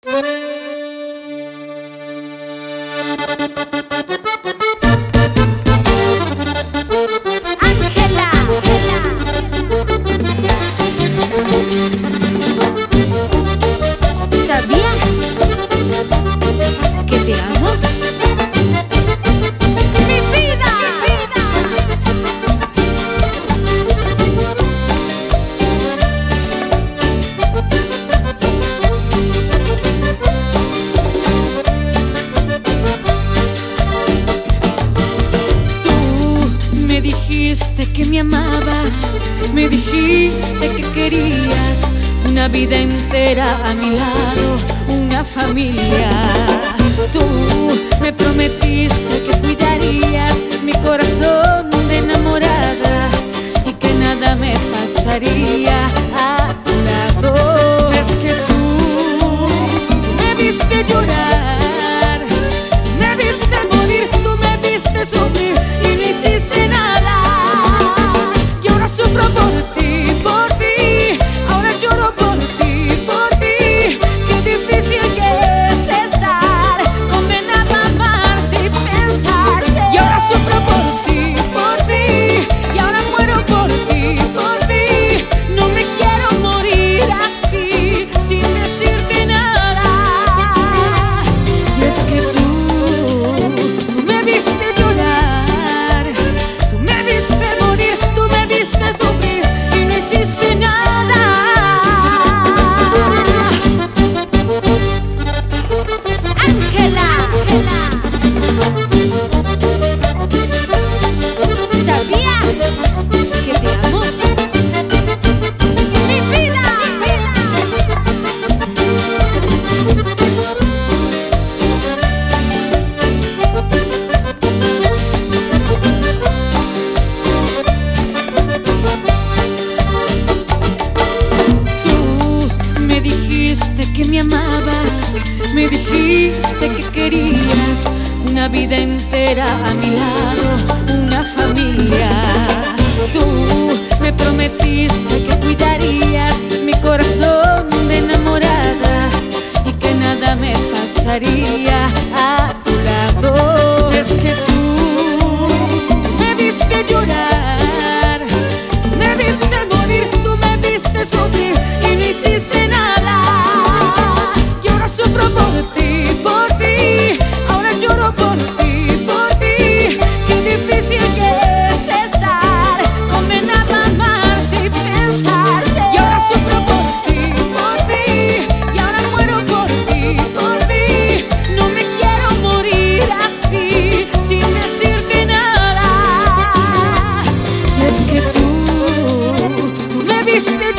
Ángela, ¿sabías que te amo? ¡Mi vida! Tú me dijiste que me amabas, me dijiste que querías una vida entera a mi lado, una familia. Tú me prometiste que cuidarías mi corazón de enamorada y que nada me pasaría a tu lado. Es que tú me viste llorar, me viste morir, tú me viste sufrir y no hiciste nada. Y ahora sufro por ti, por ti. Ahora lloro por ti, por ti. Qué difícil que es estar condenado a amarte y pensarte. Y ahora sufro por ti, por ti. Y ahora muero por ti, por ti. No me quiero morir así, sin decirte nada. Y es que tú me viste llorar, tú me viste morir, tú me viste sufrir y no hiciste nada. Ángela, ¿sabías que te amo? ¡Mi vida! Tú me dijiste que me amabas, me dijiste que querías una vida entera a mi lado, una familia. Tú me prometiste que cuidarías mi corazón de enamorada y que nada me pasaría a tu lado. Es que tú me viste llorar, me viste morir, tú me viste sufrir y no hiciste nada. Y ahora sufro por ti, por ti. Ahora lloro por ti, por ti. Qué difícil que es estar condenado a amarte y pensarte. Y ahora sufro por ti, por ti. Y ahora muero por ti, por ti. No me quiero morir así, sin decirte nada. Y es que tú me viste